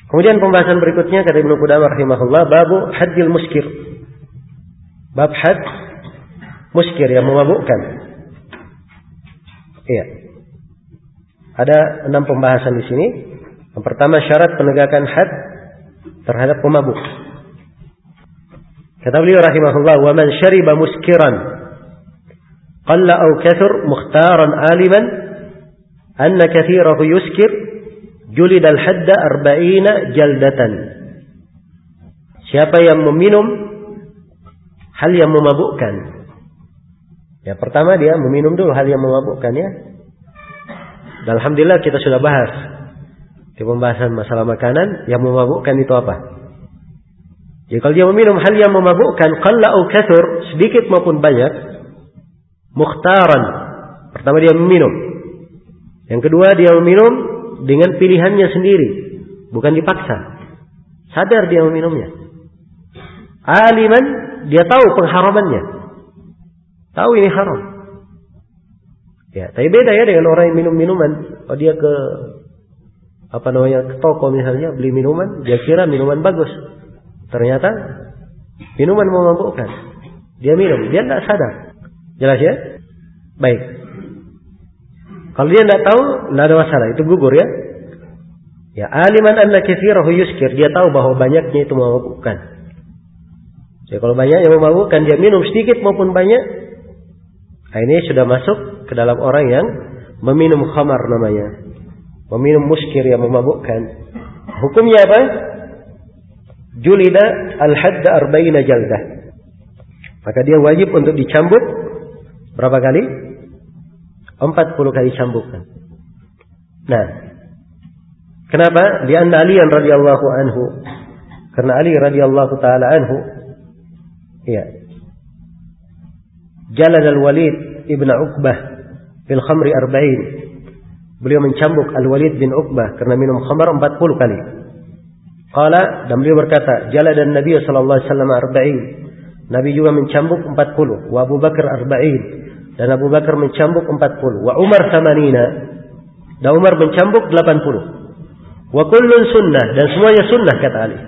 Kemudian pembahasan berikutnya kata Ibnu Qudamah rahimahullah, babu haddil muskir. Bab had muskir yang memabukkan. Iya. Ada 6 pembahasan di sini. Yang pertama syarat penegakan had terhadap pemabuk. Kata beliau rahimahullah, wa man syariba muskiran qalla aw kathur mukhtaran aliman anna kathirahu yuskir julidal hadda 40 jaldatan. Siapa yang meminum hal yang memabukkan. Ya, pertama dia meminum dulu hal yang memabukkan ya. Dan alhamdulillah kita sudah bahas di pembahasan masalah makanan yang memabukkan itu apa. Jadi kalau dia meminum hal yang memabukkan, qalla au kathur, sedikit maupun banyak, mukhtaran. Pertama dia meminum. Yang kedua dia meminum dengan pilihannya sendiri, bukan dipaksa. Sadar dia meminumnya. Aliman, dia tahu pengharamannya. Tahu ini haram. Ya, tapi beda ya dengan orang yang minum minuman. Kalau dia ke ke toko misalnya beli minuman, dia kira minuman bagus. Ternyata minuman memabukkan. Dia minum, dia tidak sadar. Jelas ya? Baik. Kalau dia tidak tahu, tidak ada masalah. Itu gugur ya. Ya, aliman anna katsirahu yuskir. Dia tahu bahwa banyaknya itu memabukkan. Jadi kalau banyak yang memabukkan, dia minum sedikit maupun banyak. Nah, ini sudah masuk ke dalam orang yang meminum khamar namanya. Meminum muskir yang memabukkan. Hukumnya apa? Julida al-hadda 40 jaldah. Maka dia wajib untuk dicambuk berapa kali? 40 kali cambukan. Nah, kenapa? Di anna Ali radhiyallahu anhu. Karena Ali radhiyallahu taala anhu, ya, jalad al-Walid ibn Uqbah bil khamri 40. Beliau mencambuk Al-Walid bin Uqbah karena minum khamar 40 kali. Qala, dan beliau berkata, jaladan Nabi sallallahu alaihi wasallam 40. Nabi juga mencambuk 40. Wa Abu Bakar 40. Dan Abu Bakar mencambuk 40. Wa Umar 80. Dan Umar mencambuk 80. Wa kullun sunnah, dan semuanya sunnah kata Ali.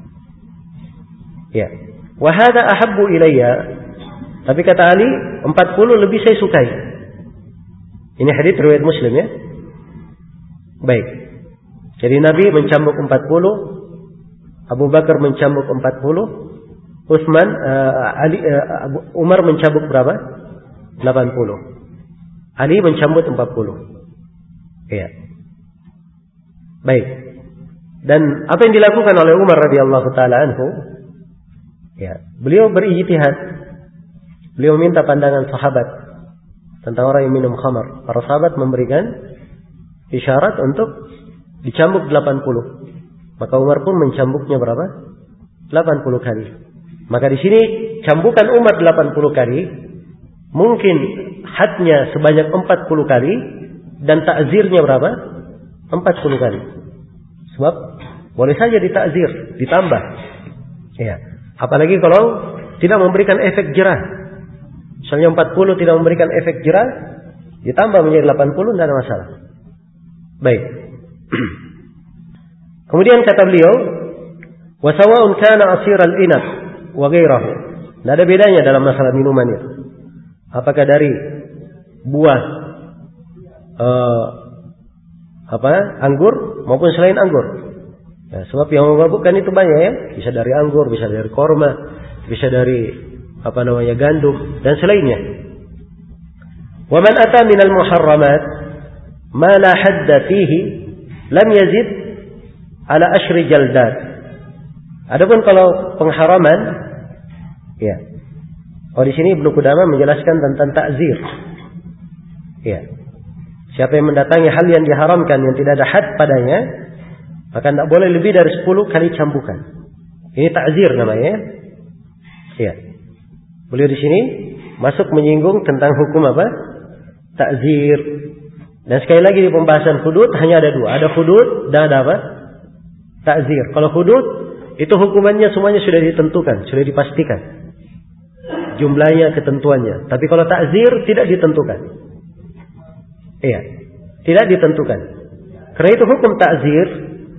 Ya. Wa hadha ahabbu ilayya. Tapi kata Ali, 40 lebih saya sukai. Ini hadits riwayat Muslim ya. Baik. Jadi Nabi mencambuk 40, Abu Bakar mencambuk 40, Utsman, Umar mencambuk berapa? 80. Ali mencambuk 40. Iya. Baik. Dan apa yang dilakukan oleh Umar radhiyallahu taala anhu? Ya, beliau berijtihad. Beliau minta pandangan sahabat tentang orang yang minum khamar. Para sahabat memberikan isyarat untuk dicambuk 80. Maka Umar pun mencambuknya berapa? 80 kali. Maka di sini cambukan Umar 80 kali, mungkin hadnya sebanyak 40 kali dan takzirnya berapa? 40 kali. Sebab boleh saja ditakzir, ditambah. Ya. Apalagi kalau tidak memberikan efek jerah. Misalnya 40 tidak memberikan efek jerah, ditambah menjadi 80 tidak ada masalah. Baik. Kemudian kata beliau, wa sawa'un kana asiral inab wa ghairahu. Tidak ada bedanya dalam masalah minuman itu. Apakah dari buah anggur maupun selain anggur. Ya, sebab yang memabukkan itu banyak ya. Bisa dari anggur, bisa dari korma, bisa dari gandum dan selainnya. Wa man ata minal muharramat ma la hadda fihi lam yazid ala ashri jaldat. Adapun kalau pengharaman, ya. Oh, di sini Ibnu Qudamah menjelaskan tentang takzir. Ya. Siapa yang mendatangi hal yang diharamkan yang tidak ada had padanya, maka tidak boleh lebih dari 10 kali cambukan. Ini takzir namanya. Ya. Beliau di sini masuk menyinggung tentang hukum apa? Takzir. Dan sekali lagi di pembahasan hudud hanya ada 2. Ada hudud dan ada apa? Takzir. Kalau hudud itu hukumannya semuanya sudah ditentukan, sudah dipastikan. Jumlahnya, ketentuannya. Tapi kalau takzir tidak ditentukan. Iya, tidak ditentukan. Karena itu hukum takzir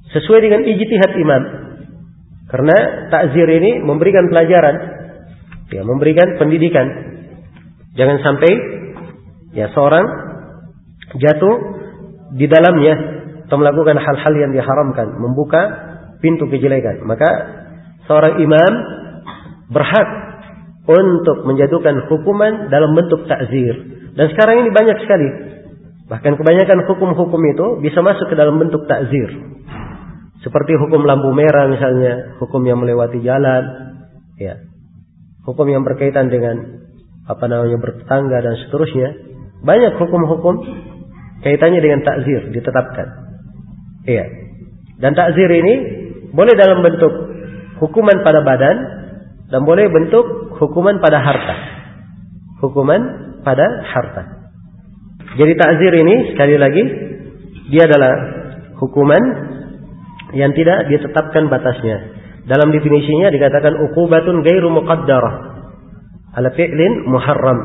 sesuai dengan ijtihad imam. Karena takzir ini memberikan pelajaran, ya, memberikan pendidikan. Jangan sampai ya seorang jatuh di dalamnya atau melakukan hal-hal yang diharamkan, membuka pintu kejelekan. Maka seorang imam berhak untuk menjatuhkan hukuman dalam bentuk takzir. Dan sekarang ini banyak sekali. Bahkan kebanyakan hukum-hukum itu bisa masuk ke dalam bentuk takzir. Seperti hukum lampu merah misalnya, hukum yang melewati jalan, ya. Hukum yang berkaitan dengan bertetangga dan seterusnya. Banyak hukum-hukum kaitannya dengan takzir ditetapkan. Iya. Dan takzir ini boleh dalam bentuk hukuman pada badan dan boleh bentuk hukuman pada harta. Hukuman pada harta. Jadi takzir ini sekali lagi dia adalah hukuman yang tidak ditetapkan batasnya. Dalam definisinya dikatakan uqubatun ghairu muqaddarah ala fi'lin muharram.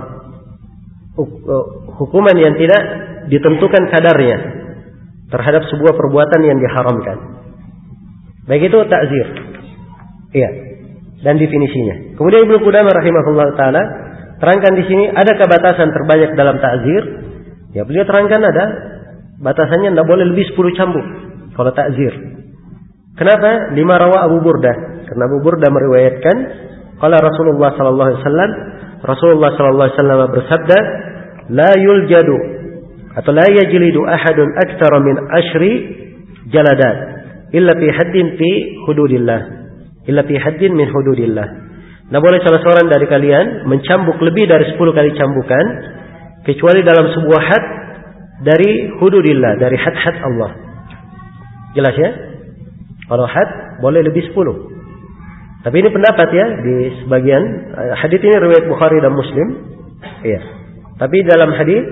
Hukuman yang tidak ditentukan kadarnya terhadap sebuah perbuatan yang diharamkan. Baik itu takzir. Iya. Dan definisinya. Kemudian Ibnu Qudamah rahimahullah taala terangkan di sini adakah batasan terbanyak dalam takzir? Ya, beliau terangkan ada batasannya, tidak boleh lebih 10 cambuk kalau takzir. Kenapa? Lima rawa Abu Burdah. Karena Abu Burdah meriwayatkan qala Rasulullah sallallahu alaihi wasallam, Rasulullah sallallahu alaihi wasallam bersabda, la yuljadu atau la yajlidu ahadun aktsara min 10 jaladat illa fi haddin fi hududillah. Illa fi haddin min hududillah. Nah, boleh salah seorang dari kalian mencambuk lebih dari 10 kali cambukan kecuali dalam sebuah had dari hududillah, dari had-had Allah. Jelas ya? Kalau had boleh lebih 10. Tapi ini pendapat ya di sebagian hadis ini riwayat Bukhari dan Muslim. Iya. Tapi dalam hadis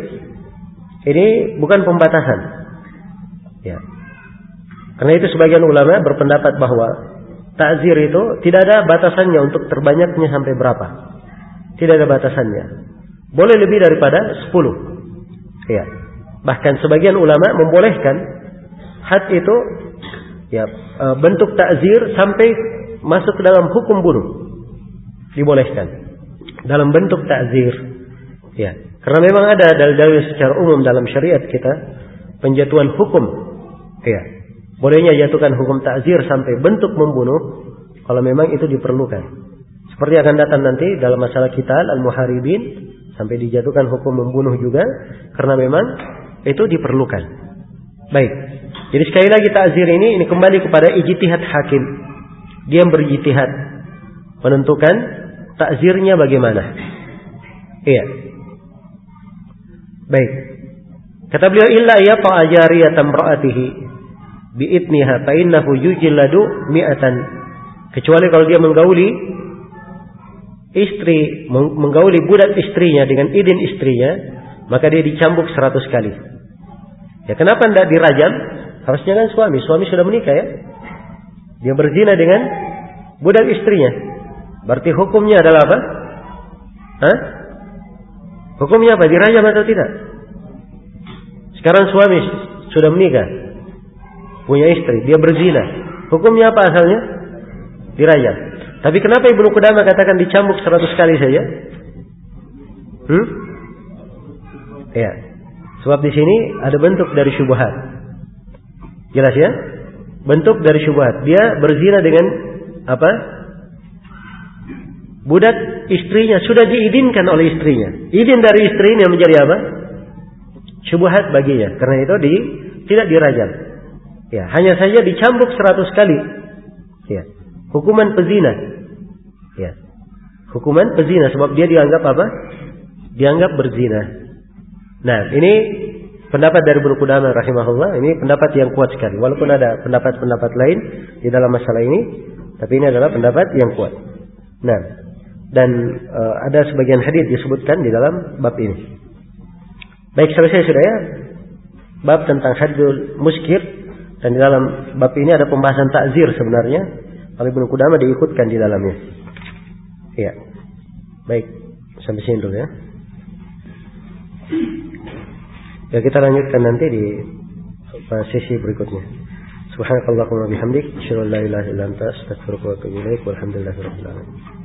ini bukan pembatasan. Ya. Karena itu sebagian ulama berpendapat bahwa takzir itu tidak ada batasannya untuk terbanyaknya sampai berapa. Tidak ada batasannya. Boleh lebih daripada 10. Ya. Bahkan sebagian ulama membolehkan had itu ya bentuk takzir sampai masuk ke dalam hukum bunuh. Dibolehkan dalam bentuk takzir. Ya. Karena memang ada dalil-dalil secara umum dalam syariat kita penjatuhan hukum. Ya. Bolehnya jatuhkan hukum takzir sampai bentuk membunuh kalau memang itu diperlukan. Seperti akan datang nanti dalam masalah qital al-muharibin sampai dijatuhkan hukum membunuh juga karena memang itu diperlukan. Baik. Jadi sekali lagi takzir ini kembali kepada ijtihad hakim. Dia berijtihad menentukan takzirnya bagaimana. Iya. Baik. Kata beliau illa yata'a jariyatan imra'atihi bi'idniha fa innahu yujladu mi'atan. Kecuali kalau dia menggauli istri, menggauli budak istrinya dengan izin istrinya, maka dia dicambuk 100 kali. Ya, kenapa tidak dirajam? Harusnya kan suami sudah menikah ya. Dia berzina dengan budak istrinya. Berarti hukumnya adalah apa? Hah? Hukumnya apa? Dirajam atau tidak? Sekarang suami sudah menikah, punya istri, dia berzina. Hukumnya apa asalnya? Dirajam. Tapi kenapa Ibnu Qudamah katakan dicambuk 100 kali saja? Ya. Sebab di sini ada bentuk dari syubhat. Jelas ya? Bentuk dari syubhat. Dia berzina dengan apa? Budak istrinya, sudah diizinkan oleh istrinya. Izin dari istrinya menjadi apa? Syubhat baginya. Karena itu tidak dirajam. Ya, hanya saja dicambuk 100 kali. Ya. Hukuman pezina. Ya. Hukuman pezina sebab dia dianggap apa? Dianggap berzina. Nah, ini pendapat dari Ibnu Qudamah rahimahullah, ini pendapat yang kuat sekali. Walaupun ada pendapat-pendapat lain di dalam masalah ini, tapi ini adalah pendapat yang kuat. Nah, dan ada sebagian hadis disebutkan di dalam bab ini. Baik, selesai sudah ya bab tentang haddul muskir, dan di dalam bab ini ada pembahasan takzir sebenarnya. Kalau Ibnu Qudamah diikutkan di dalamnya. Iya. Baik, sampai sini dulu ya. Ya, kita lanjutkan nanti di sesi berikutnya. Subhanakallahumma bihamdik, asyhadu an la ilaha illa anta, astaghfiruka wa atubu ilaik. Walhamdulillahirabbil alamin.